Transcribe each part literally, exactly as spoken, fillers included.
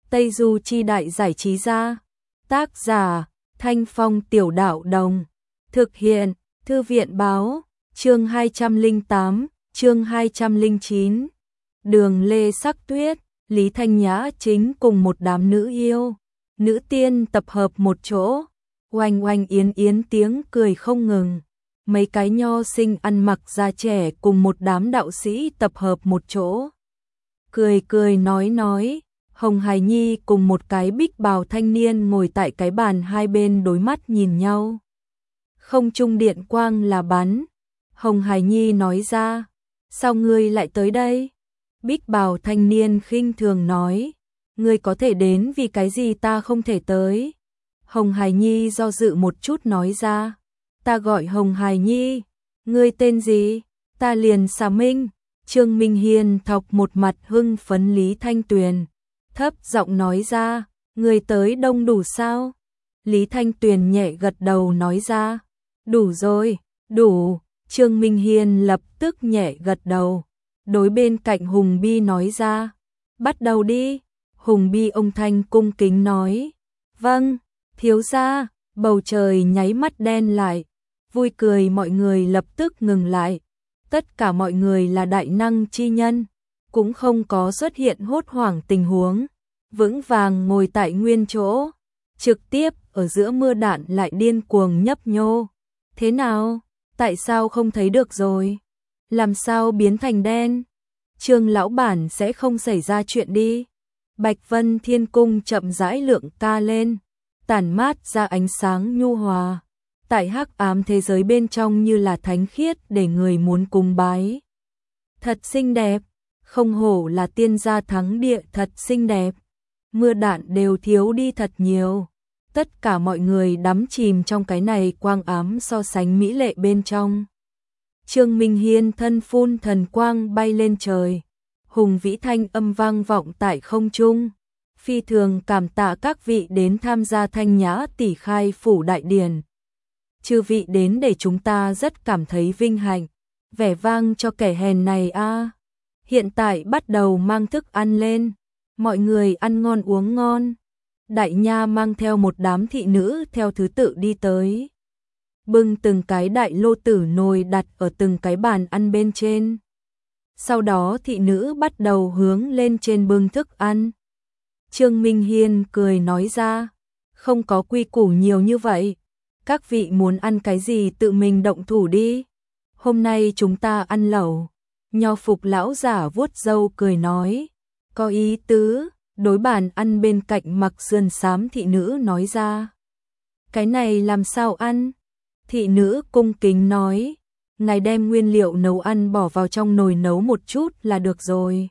Tây Du Chi Đại Giải Trí Gia. Tác giả Thanh Phong Tiểu Đạo Đồng. Thực hiện Thư viện Báo. Chương hai trăm lẻ tám, chương hai trăm lẻ chín. Đường Lê Sắc Tuyết, Lý Thanh Nhã chính cùng một đám nữ yêu, nữ tiên tập hợp một chỗ. Oanh oanh yến yến tiếng cười không ngừng. Mấy cái nho sinh ăn mặc da trẻ cùng một đám đạo sĩ tập hợp một chỗ. Cười cười nói nói, Hồng Hải Nhi cùng một cái bích bào thanh niên ngồi tại cái bàn hai bên đối mắt nhìn nhau. Không trung điện quang là bắn. Hồng Hải Nhi nói ra, sao ngươi lại tới đây? Bích bào thanh niên khinh thường nói, ngươi có thể đến vì cái gì ta không thể tới? Hồng Hải Nhi do dự một chút nói ra, ta gọi Hồng Hải Nhi, ngươi tên gì? Ta liền Xà Minh. Trương Minh Hiên thọc một mặt hưng phấn Lý Thanh Tuyền, thấp giọng nói ra, ngươi tới đông đủ sao? Lý Thanh Tuyền nhẹ gật đầu nói ra, đủ rồi, đủ. Trương Minh Hiên lập tức nhẹ gật đầu, đối bên cạnh Hùng Bi nói ra, bắt đầu đi. Hùng Bi ông thanh cung kính nói, vâng, thiếu gia. Bầu trời nháy mắt đen lại, vui cười mọi người lập tức ngừng lại. Tất cả mọi người là đại năng chi nhân, cũng không có xuất hiện hốt hoảng tình huống, vững vàng ngồi tại nguyên chỗ, trực tiếp ở giữa mưa đạn lại điên cuồng nhấp nhô. Thế nào? Tại sao không thấy được rồi? Làm sao biến thành đen? Trương lão bản sẽ không xảy ra chuyện đi. Bạch Vân Thiên Cung chậm rãi lượng ca lên, tản mát ra ánh sáng nhu hòa. Tại hắc ám thế giới bên trong như là thánh khiết để người muốn cung bái. Thật xinh đẹp, không hổ là tiên gia thắng địa, thật xinh đẹp. Mưa đạn đều thiếu đi thật nhiều. Tất cả mọi người đắm chìm trong cái này quang ám so sánh mỹ lệ bên trong. Trương Minh Hiên thân phun thần quang bay lên trời. Hùng vĩ thanh âm vang vọng tại không trung. Phi thường cảm tạ các vị đến tham gia Thanh Nhã tỷ khai phủ đại điển. Chư vị đến để chúng ta rất cảm thấy vinh hạnh. Vẻ vang cho kẻ hèn này a. Hiện tại bắt đầu mang thức ăn lên. Mọi người ăn ngon uống ngon. Đại nha mang theo một đám thị nữ theo thứ tự đi tới. Bưng từng cái đại lô tử nồi đặt ở từng cái bàn ăn bên trên. Sau đó thị nữ bắt đầu hướng lên trên bưng thức ăn. Trương Minh Hiên cười nói ra, không có quy củ nhiều như vậy. Các vị muốn ăn cái gì tự mình động thủ đi. Hôm nay chúng ta ăn lẩu. Nho phục lão giả vuốt râu cười nói, có ý tứ. Đối bàn ăn bên cạnh mặc sườn xám thị nữ nói ra, cái này làm sao ăn? Thị nữ cung kính nói, ngài đem nguyên liệu nấu ăn bỏ vào trong nồi nấu một chút là được rồi.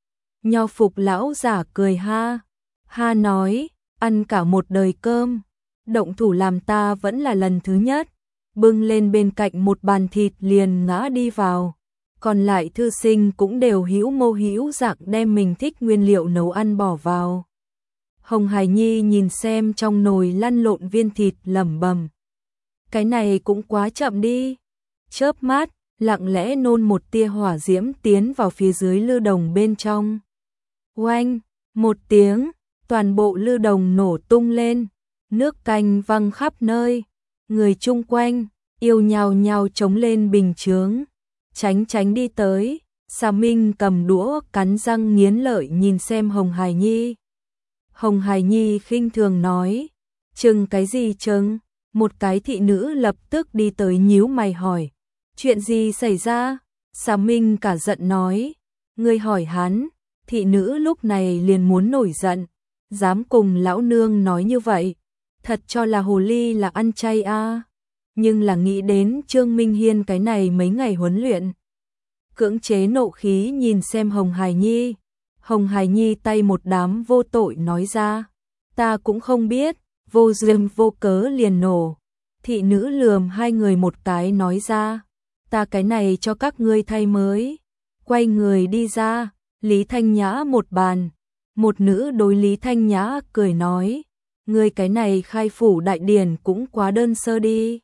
Nho phục lão giả cười ha, ha nói, ăn cả một đời cơm, động thủ làm ta vẫn là lần thứ nhất. Bưng lên bên cạnh một bàn thịt liền ngã đi vào. Còn lại thư sinh cũng đều hữu mô hữu dạng đem mình thích nguyên liệu nấu ăn bỏ vào. Hồng Hải Nhi nhìn xem trong nồi lăn lộn viên thịt lẩm bẩm, cái này cũng quá chậm đi. Chớp mắt, lặng lẽ nôn một tia hỏa diễm tiến vào phía dưới lư đồng bên trong. Oanh, một tiếng, toàn bộ lư đồng nổ tung lên, nước canh văng khắp nơi. Người chung quanh yêu nhào nhào chống lên bình chướng, tránh tránh đi tới. Xà Minh cầm đũa cắn răng nghiến lợi nhìn xem Hồng Hải Nhi. Hồng Hải Nhi khinh thường nói, chừng cái gì chừng? Một cái thị nữ lập tức đi tới nhíu mày hỏi, chuyện gì xảy ra? Xà Minh cả giận nói, ngươi hỏi hắn. Thị nữ lúc này liền muốn nổi giận, dám cùng lão nương nói như vậy, thật cho là hồ ly là ăn chay a. À. Nhưng là nghĩ đến Trương Minh Hiên cái này mấy ngày huấn luyện, cưỡng chế nộ khí nhìn xem Hồng Hải Nhi. Hồng Hải Nhi tay một đám vô tội nói ra, ta cũng không biết, vô duyên vô cớ liền nổ. Thị nữ lườm hai người một cái nói ra, ta cái này cho các ngươi thay mới. Quay người đi ra, Lý Thanh Nhã một bàn. Một nữ đối Lý Thanh Nhã cười nói, ngươi cái này khai phủ đại điển cũng quá đơn sơ đi.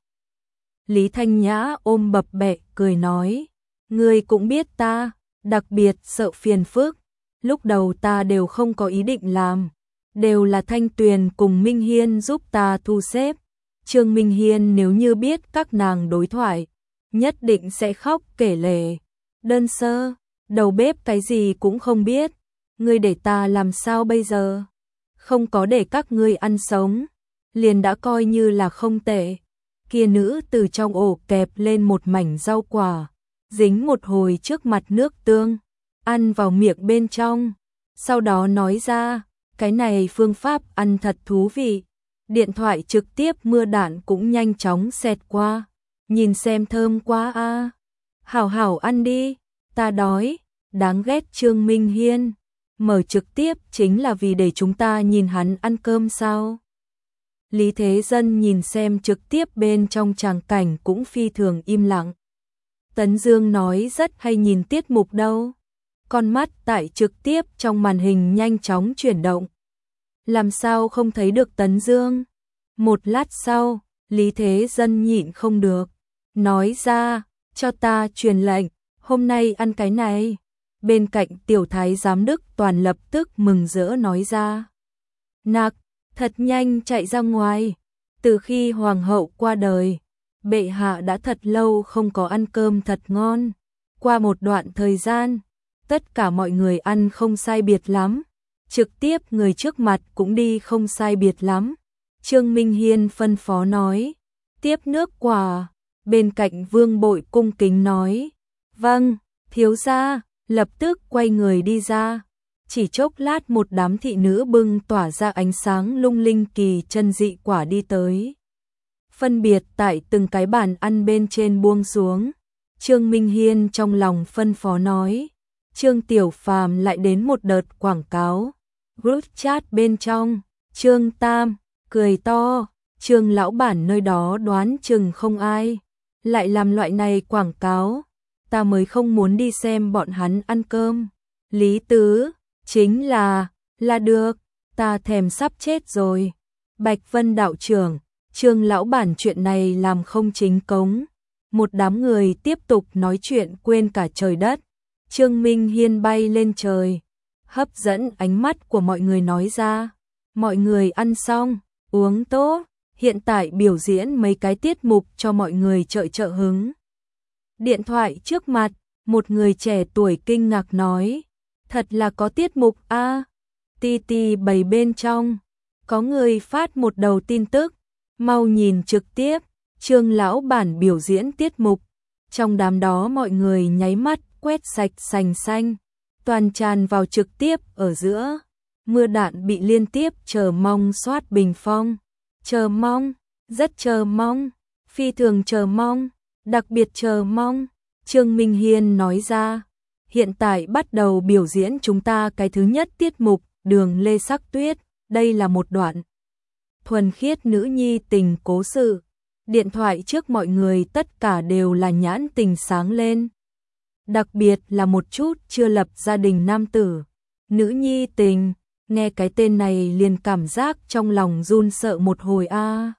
Lý Thanh Nhã ôm bập bẹ cười nói, ngươi cũng biết ta, đặc biệt sợ phiền phức, lúc đầu ta đều không có ý định làm, đều là Thanh Tuyền cùng Minh Hiên giúp ta thu xếp. Trương Minh Hiên nếu như biết các nàng đối thoại, nhất định sẽ khóc kể lể. Đơn sơ, đầu bếp cái gì cũng không biết, ngươi để ta làm sao bây giờ? Không có để các ngươi ăn sống, liền đã coi như là không tệ. Kia nữ từ trong ổ kẹp lên một mảnh rau quả, dính một hồi trước mặt nước tương, ăn vào miệng bên trong, sau đó nói ra, cái này phương pháp ăn thật thú vị. Điện thoại trực tiếp mưa đạn cũng nhanh chóng xẹt qua, nhìn xem thơm quá a. À. Hảo hảo ăn đi, ta đói. Đáng ghét Trương Minh Hiên, mở trực tiếp chính là vì để chúng ta nhìn hắn ăn cơm sao? Lý Thế Dân nhìn xem trực tiếp bên trong tràng cảnh cũng phi thường im lặng. Tấn Dương nói rất hay nhìn tiết mục đâu. Con mắt tại trực tiếp trong màn hình nhanh chóng chuyển động. Làm sao không thấy được Tấn Dương? Một lát sau, Lý Thế Dân nhịn không được, nói ra, cho ta truyền lệnh, hôm nay ăn cái này. Bên cạnh tiểu thái giám Đức Toàn lập tức mừng rỡ nói ra. Nặc, thật nhanh chạy ra ngoài, từ khi hoàng hậu qua đời, bệ hạ đã thật lâu không có ăn cơm thật ngon. Qua một đoạn thời gian, tất cả mọi người ăn không sai biệt lắm, trực tiếp người trước mặt cũng đi không sai biệt lắm. Trương Minh Hiên phân phó nói, tiếp nước quả. Bên cạnh Vương Bội cung kính nói, vâng, thiếu gia, lập tức quay người đi ra. Chỉ chốc lát một đám thị nữ bưng tỏa ra ánh sáng lung linh kỳ chân dị quả đi tới. Phân biệt tại từng cái bàn ăn bên trên buông xuống. Trương Minh Hiên trong lòng phân phó nói, Trương Tiểu Phàm lại đến một đợt quảng cáo. Group chat bên trong, Trương Tam cười to, Trương lão bản nơi đó đoán chừng không ai lại làm loại này quảng cáo, ta mới không muốn đi xem bọn hắn ăn cơm. Lý Tứ, chính là, là được, ta thèm sắp chết rồi. Bạch Vân đạo trưởng, Trương lão bản chuyện này làm không chính cống. Một đám người tiếp tục nói chuyện quên cả trời đất. Trương Minh Hiên bay lên trời, hấp dẫn ánh mắt của mọi người nói ra. Mọi người ăn xong, uống tốt, hiện tại biểu diễn mấy cái tiết mục cho mọi người trợ trợ hứng. Điện thoại trước mặt, một người trẻ tuổi kinh ngạc nói, thật là có tiết mục a. À, ti ti bầy bên trong, có người phát một đầu tin tức, mau nhìn trực tiếp, Trương lão bản biểu diễn tiết mục. Trong đám đó mọi người nháy mắt quét sạch sành xanh, toàn tràn vào trực tiếp ở giữa. Mưa đạn bị liên tiếp chờ mong soát bình phong. Chờ mong, rất chờ mong, phi thường chờ mong, đặc biệt chờ mong. Trương Minh Hiên nói ra, hiện tại bắt đầu biểu diễn chúng ta cái thứ nhất tiết mục, Đường Lê Sắc Tuyết. Đây là một đoạn thuần khiết nữ nhi tình cố sự. Điện thoại trước mọi người tất cả đều là nhãn tình sáng lên. Đặc biệt là một chút chưa lập gia đình nam tử. Nữ nhi tình, nghe cái tên này liền cảm giác trong lòng run sợ một hồi a. À.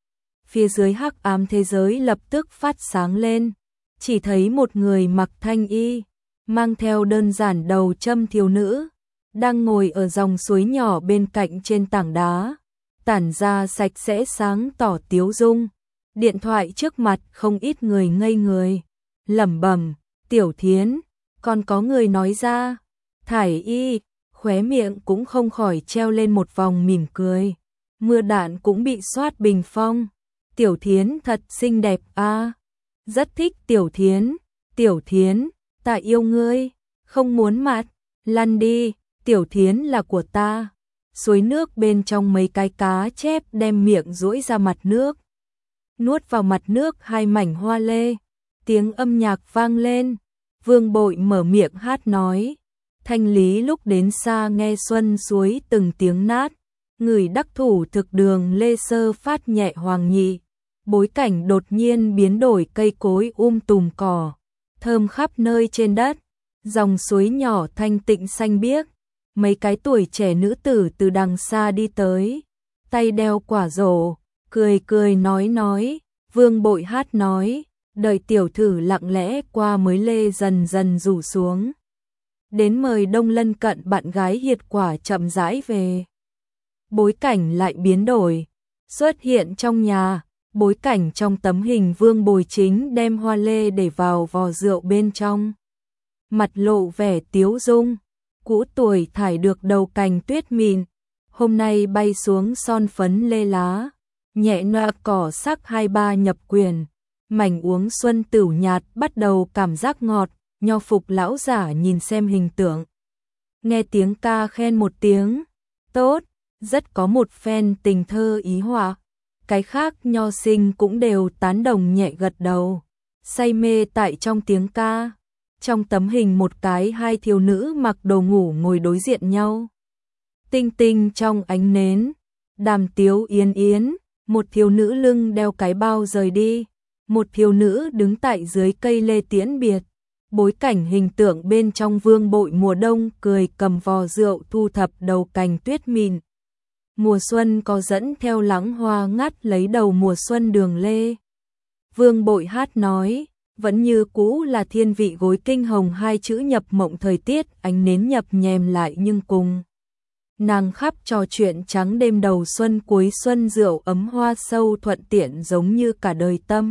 Phía dưới hắc ám thế giới lập tức phát sáng lên, chỉ thấy một người mặc thanh y, mang theo đơn giản đầu châm thiếu nữ, đang ngồi ở dòng suối nhỏ bên cạnh trên tảng đá, tản ra sạch sẽ sáng tỏ tiếu dung. Điện thoại trước mặt không ít người ngây người, lẩm bẩm, Tiểu Thiến, còn có người nói ra, Thải y, khóe miệng cũng không khỏi treo lên một vòng mỉm cười. Mưa đạn cũng bị soát bình phong. Tiểu Thiến thật xinh đẹp a, à. Rất thích Tiểu Thiến. Tiểu Thiến, ta yêu ngươi, không muốn mặt, lăn đi, Tiểu Thiến là của ta. Suối nước bên trong mấy cái cá chép đem miệng duỗi ra mặt nước, nuốt vào mặt nước hai mảnh hoa lê. Tiếng âm nhạc vang lên, Vương Bội mở miệng hát nói. Thanh lý lúc đến xa nghe xuân suối từng tiếng nát, người đắc thủ thực đường lê sơ phát nhẹ hoàng nhị. Bối cảnh đột nhiên biến đổi, cây cối um tùm cỏ, thơm khắp nơi trên đất, dòng suối nhỏ thanh tịnh xanh biếc. Mấy cái tuổi trẻ nữ tử từ đằng xa đi tới, tay đeo quả rổ, cười cười nói nói. Vương Bội hát nói, đợi tiểu thử lặng lẽ qua mới lê dần dần rủ xuống. Đến mời đông lân cận bạn gái hiệt quả chậm rãi về. bối cảnh lại biến đổi, xuất hiện trong nhà, bối cảnh trong tấm hình Vương Bồi Chính đem hoa lê để vào vò rượu bên trong. Mặt lộ vẻ tiếu dung, cũ tuổi thải được đầu cành tuyết mịn, hôm nay bay xuống son phấn lê lá, nhẹ nhõa cỏ sắc hai ba nhập quyền, mảnh uống xuân tửu nhạt bắt đầu cảm giác ngọt, nho phục lão giả nhìn xem hình tượng. Nghe tiếng ca khen một tiếng, tốt, rất có một phen tình thơ ý họa. Cái khác nho sinh cũng đều tán đồng nhẹ gật đầu, say mê tại trong tiếng ca. Trong tấm hình một cái hai thiếu nữ mặc đồ ngủ ngồi đối diện nhau. Tinh tinh trong ánh nến, đàm tiếu yến yến, một thiếu nữ lưng đeo cái bao rời đi, một thiếu nữ đứng tại dưới cây lê tiễn biệt. Bối cảnh hình tượng bên trong Vương Bội mùa đông cười cầm vò rượu thu thập đầu cành tuyết mịn. Mùa xuân có dẫn theo lắng hoa ngắt lấy đầu mùa xuân đường lê. Vương Bội hát nói, vẫn như cũ là thiên vị gối kinh hồng hai chữ nhập mộng thời tiết ánh nến nhập nhèm lại nhưng cùng. Nàng khắp trò chuyện trắng đêm đầu xuân cuối xuân rượu ấm hoa sâu thuận tiện giống như cả đời tâm.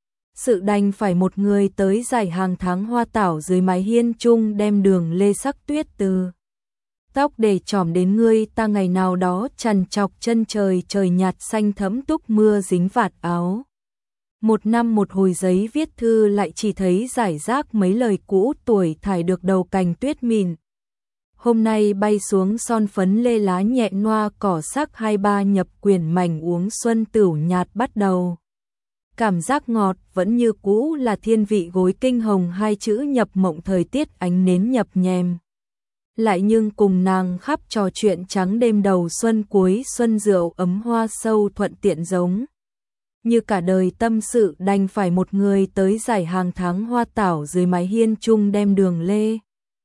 Sự đành phải một người tới giải hàng tháng hoa tảo dưới mái hiên chung đem đường lê sắc tuyết từ. Tóc để trỏm đến ngươi ta ngày nào đó trằn trọc chân trời trời nhạt xanh thấm túc mưa dính vạt áo. Một năm một hồi giấy viết thư lại chỉ thấy giải rác mấy lời cũ tuổi thải được đầu cành tuyết mịn. Hôm nay bay xuống son phấn lê lá nhẹ noa cỏ sắc hai ba nhập quyển mảnh uống xuân tửu nhạt bắt đầu. Cảm giác ngọt vẫn như cũ là thiên vị gối kinh hồng hai chữ nhập mộng thời tiết ánh nến nhập nhèm. Lại nhưng cùng nàng khắp trò chuyện trắng đêm đầu xuân cuối xuân rượu ấm hoa sâu thuận tiện giống. Như cả đời tâm sự đành phải một người tới giải hàng tháng hoa tảo dưới mái hiên chung đem đường lê.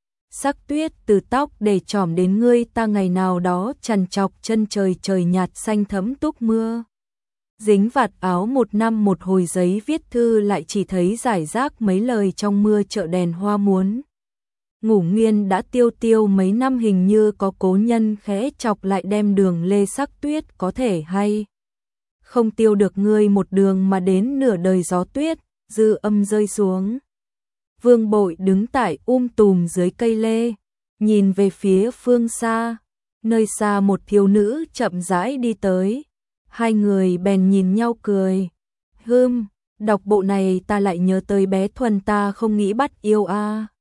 Sắc tuyết từ tóc để trỏm đến ngươi ta ngày nào đó trằn trọc chân trời trời nhạt xanh thấm túc mưa. Dính vạt áo một năm một hồi giấy viết thư lại chỉ thấy giải rác mấy lời trong mưa chợ đèn hoa muốn. Ngủ Nguyên đã tiêu tiêu mấy năm hình như có cố nhân khẽ chọc lại đem đường lê sắc tuyết có thể hay. Không tiêu được ngươi một đường mà đến nửa đời gió tuyết, dư âm rơi xuống. Vương Bội đứng tại um tùm dưới cây lê, nhìn về phía phương xa, nơi xa một thiếu nữ chậm rãi đi tới. Hai người bèn nhìn nhau cười. Hưm, đọc bộ này ta lại nhớ tới bé Thuần ta không nghĩ bắt yêu a. À.